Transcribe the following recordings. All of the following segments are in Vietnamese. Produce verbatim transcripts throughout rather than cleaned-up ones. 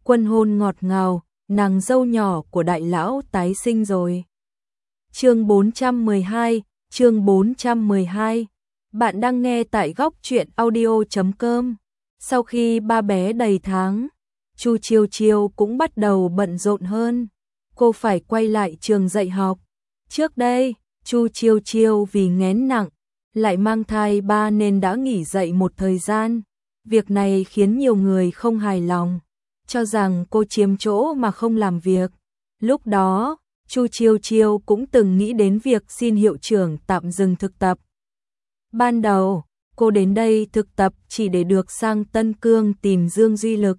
Quân hôn ngọt ngào, nàng dâu nhỏ của đại lão tái sinh rồi. Chương bốn trăm mười hai, chương bốn trăm mười hai. Bạn đang nghe tại góc truyện audio chấm com. Sau khi ba bé đầy tháng, Chu Chiêu Chiêu cũng bắt đầu bận rộn hơn. Cô phải quay lại trường dạy học. Trước đây, Chu Chiêu Chiêu vì nghén nặng, lại mang thai ba nên đã nghỉ dạy một thời gian. Việc này khiến nhiều người không hài lòng, cho rằng cô chiếm chỗ mà không làm việc. Lúc đó, Chu Chiêu Chiêu cũng từng nghĩ đến việc xin hiệu trưởng tạm dừng thực tập. Ban đầu, cô đến đây thực tập chỉ để được sang Tân Cương tìm Dương Duy Lực.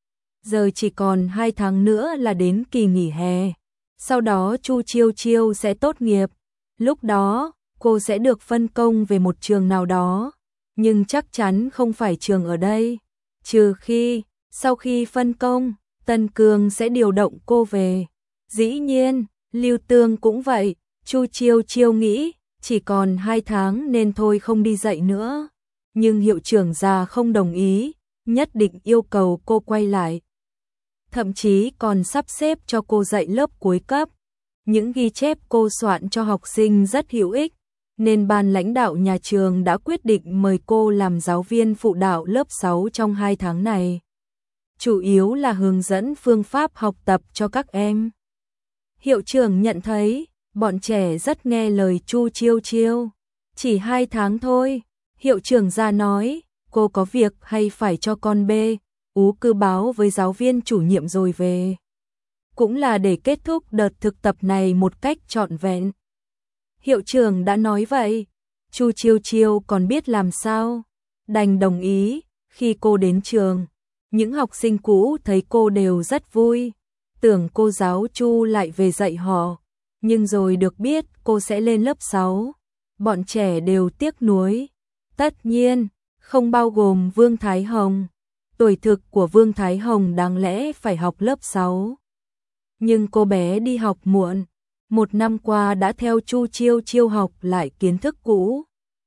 Giờ chỉ còn hai tháng nữa là đến kỳ nghỉ hè. Sau đó Chu Chiêu Chiêu sẽ tốt nghiệp. Lúc đó, cô sẽ được phân công về một trường nào đó. Nhưng chắc chắn không phải trường ở đây. Trừ khi, sau khi phân công, Tân Cương sẽ điều động cô về. Dĩ nhiên, Lưu Tương cũng vậy. Chu Chiêu Chiêu nghĩ, chỉ còn hai tháng nên thôi không đi dạy nữa. Nhưng hiệu trưởng già không đồng ý, nhất định yêu cầu cô quay lại. Thậm chí còn sắp xếp cho cô dạy lớp cuối cấp. Những ghi chép cô soạn cho học sinh rất hữu ích, nên ban lãnh đạo nhà trường đã quyết định mời cô làm giáo viên phụ đạo lớp sáu trong hai tháng này. Chủ yếu là hướng dẫn phương pháp học tập cho các em. Hiệu trưởng nhận thấy, bọn trẻ rất nghe lời Chu Chiêu Chiêu. Chỉ hai tháng thôi, hiệu trưởng ra nói, cô có việc hay phải cho con bê, ú cứ báo với giáo viên chủ nhiệm rồi về. Cũng là để kết thúc đợt thực tập này một cách trọn vẹn. Hiệu trưởng đã nói vậy, Chu Chiêu Chiêu còn biết làm sao, đành đồng ý. Khi cô đến trường, những học sinh cũ thấy cô đều rất vui, tưởng cô giáo Chu lại về dạy họ, nhưng rồi được biết cô sẽ lên lớp sáu, bọn trẻ đều tiếc nuối. Tất nhiên, không bao gồm Vương Thái Hồng. Tuổi thực của Vương Thái Hồng đáng lẽ phải học lớp sáu. Nhưng cô bé đi học muộn, một năm qua đã theo Chu Chiêu Chiêu học lại kiến thức cũ.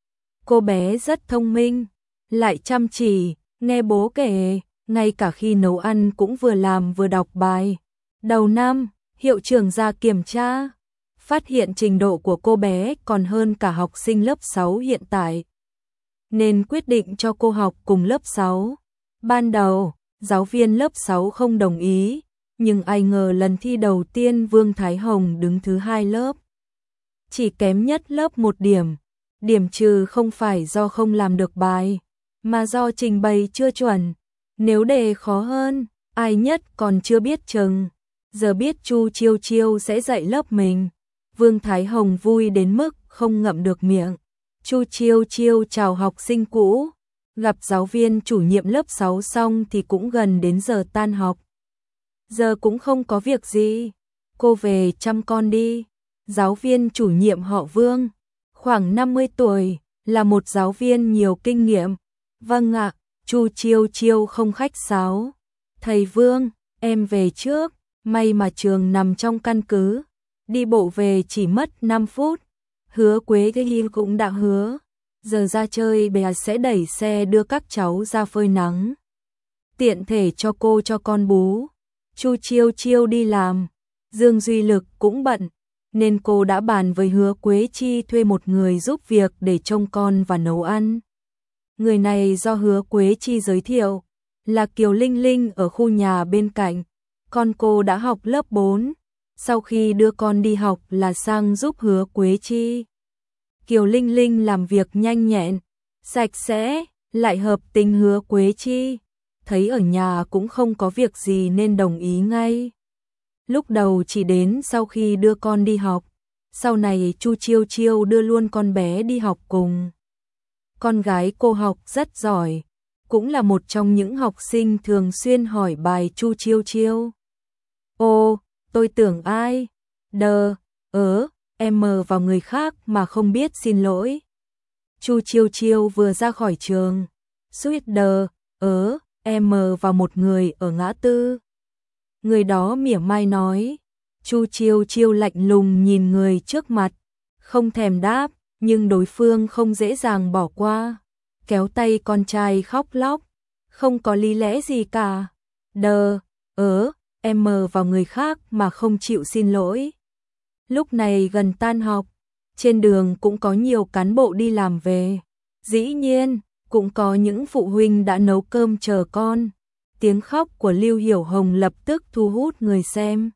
Cô bé rất thông minh, lại chăm chỉ, nghe bố kể, ngay cả khi nấu ăn cũng vừa làm vừa đọc bài. Đầu năm, hiệu trưởng ra kiểm tra, phát hiện trình độ của cô bé còn hơn cả học sinh lớp sáu hiện tại, nên quyết định cho cô học cùng lớp sáu. Ban đầu, giáo viên lớp sáu không đồng ý, nhưng ai ngờ lần thi đầu tiên Vương Thái Hồng đứng thứ hai lớp. Chỉ kém nhất lớp một điểm, điểm trừ không phải do không làm được bài, mà do trình bày chưa chuẩn. Nếu đề khó hơn, ai nhất còn chưa biết chừng. Giờ biết Chu Chiêu Chiêu sẽ dạy lớp mình, Vương Thái Hồng vui đến mức không ngậm được miệng. Chu Chiêu Chiêu chào học sinh cũ, gặp giáo viên chủ nhiệm lớp sáu xong thì cũng gần đến giờ tan học. Giờ cũng không có việc gì, cô về chăm con đi. Giáo viên chủ nhiệm họ Vương, khoảng năm mươi tuổi, là một giáo viên nhiều kinh nghiệm. Vâng ạ, Chu Chiêu Chiêu không khách sáo. Thầy Vương, em về trước. May mà trường nằm trong căn cứ, đi bộ về chỉ mất năm phút. Hứa Quế cái hi cũng đã hứa, giờ ra chơi bé sẽ đẩy xe đưa các cháu ra phơi nắng, tiện thể cho cô cho con bú. Chu Chiêu Chiêu đi làm, Dương Duy Lực cũng bận, nên cô đã bàn với Hứa Quế Chi thuê một người giúp việc để trông con và nấu ăn. Người này do Hứa Quế Chi giới thiệu, là Kiều Linh Linh ở khu nhà bên cạnh. Con cô đã học lớp bốn, sau khi đưa con đi học là sang giúp Hứa Quế Chi. Kiều Linh Linh làm việc nhanh nhẹn, sạch sẽ, lại hợp tình Hứa Quế Chi. Thấy ở nhà cũng không có việc gì nên đồng ý ngay. Lúc đầu chỉ đến sau khi đưa con đi học, sau này Chu Chiêu Chiêu đưa luôn con bé đi học cùng. Con gái cô học rất giỏi, cũng là một trong những học sinh thường xuyên hỏi bài Chu Chiêu Chiêu. Ô, tôi tưởng ai? Đờ, ớ, em mờ vào người khác mà không biết xin lỗi. Chu Chiêu Chiêu vừa ra khỏi trường, suýt đờ, ớ, em mờ vào một người ở ngã tư. Người đó mỉa mai nói. Chu Chiêu Chiêu lạnh lùng nhìn người trước mặt, không thèm đáp, nhưng đối phương không dễ dàng bỏ qua. Kéo tay con trai khóc lóc, không có lý lẽ gì cả. Đờ, ớ, em mờ vào người khác mà không chịu xin lỗi. Lúc này gần tan học, trên đường cũng có nhiều cán bộ đi làm về. Dĩ nhiên, cũng có những phụ huynh đã nấu cơm chờ con. Tiếng khóc của Lưu Hiểu Hồng lập tức thu hút người xem.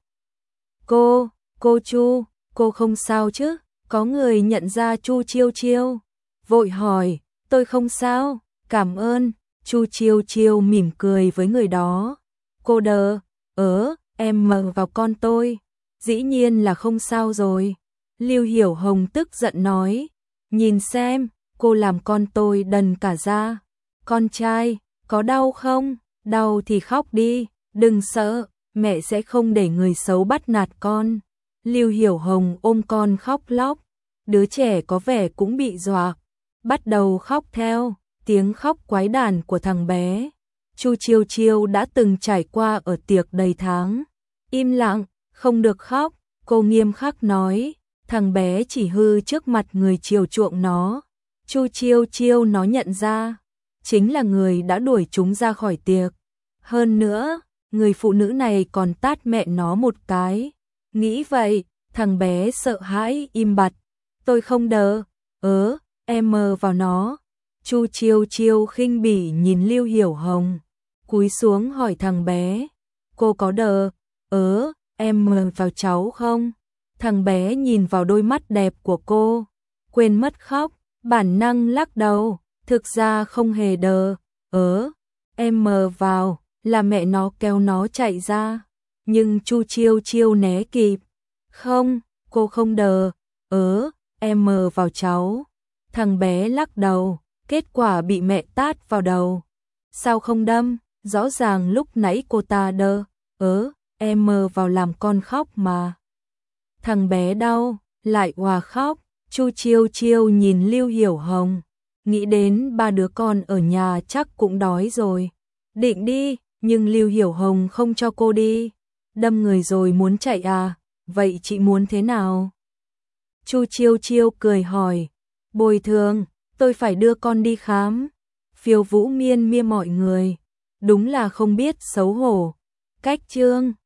Cô, cô Chu, cô không sao chứ? Có người nhận ra Chu Chiêu Chiêu, vội hỏi, tôi không sao, cảm ơn. Chu Chiêu Chiêu mỉm cười với người đó. Cô đờ, ớ, em mờ vào con tôi. Dĩ nhiên là không sao rồi. Lưu Hiểu Hồng tức giận nói, nhìn xem, cô làm con tôi đần cả ra. Con trai, có đau không? Đau thì khóc đi, đừng sợ, mẹ sẽ không để người xấu bắt nạt con. Lưu Hiểu Hồng ôm con khóc lóc, đứa trẻ có vẻ cũng bị dọa, bắt đầu khóc theo, tiếng khóc quái đản của thằng bé. Chu Chiêu Chiêu đã từng trải qua ở tiệc đầy tháng. Im lặng, không được khóc, cô nghiêm khắc nói, thằng bé chỉ hư trước mặt người chiều chuộng nó. Chu Chiêu Chiêu nó nhận ra, chính là người đã đuổi chúng ra khỏi tiệc. Hơn nữa, người phụ nữ này còn tát mẹ nó một cái. Nghĩ vậy, thằng bé sợ hãi im bặt. Tôi không đờ, ớ, em mờ vào nó. Chu Chiêu Chiêu khinh bỉ nhìn Lưu Hiểu Hồng, cúi xuống hỏi thằng bé, cô có đờ, ớ, em mờ vào cháu không? Thằng bé nhìn vào đôi mắt đẹp của cô, quên mất khóc, bản năng lắc đầu, thực ra không hề đờ, ớ, em mờ vào, là mẹ nó kéo nó chạy ra. Nhưng Chu Chiêu Chiêu né kịp, không, cô không đờ, ớ, em mờ vào cháu. Thằng bé lắc đầu, kết quả bị mẹ tát vào đầu. Sao không đâm, rõ ràng lúc nãy cô ta đờ, ớ, em mờ vào làm con khóc mà. Thằng bé đau, lại òa khóc. Chu Chiêu Chiêu nhìn Lưu Hiểu Hồng, nghĩ đến ba đứa con ở nhà chắc cũng đói rồi. Định đi, nhưng Lưu Hiểu Hồng không cho cô đi. Đâm người rồi muốn chạy à, vậy chị muốn thế nào? Chu Chiêu Chiêu cười hỏi, bồi thường, tôi phải đưa con đi khám. Phiêu Vũ miên mia mọi người, đúng là không biết xấu hổ. Cách chương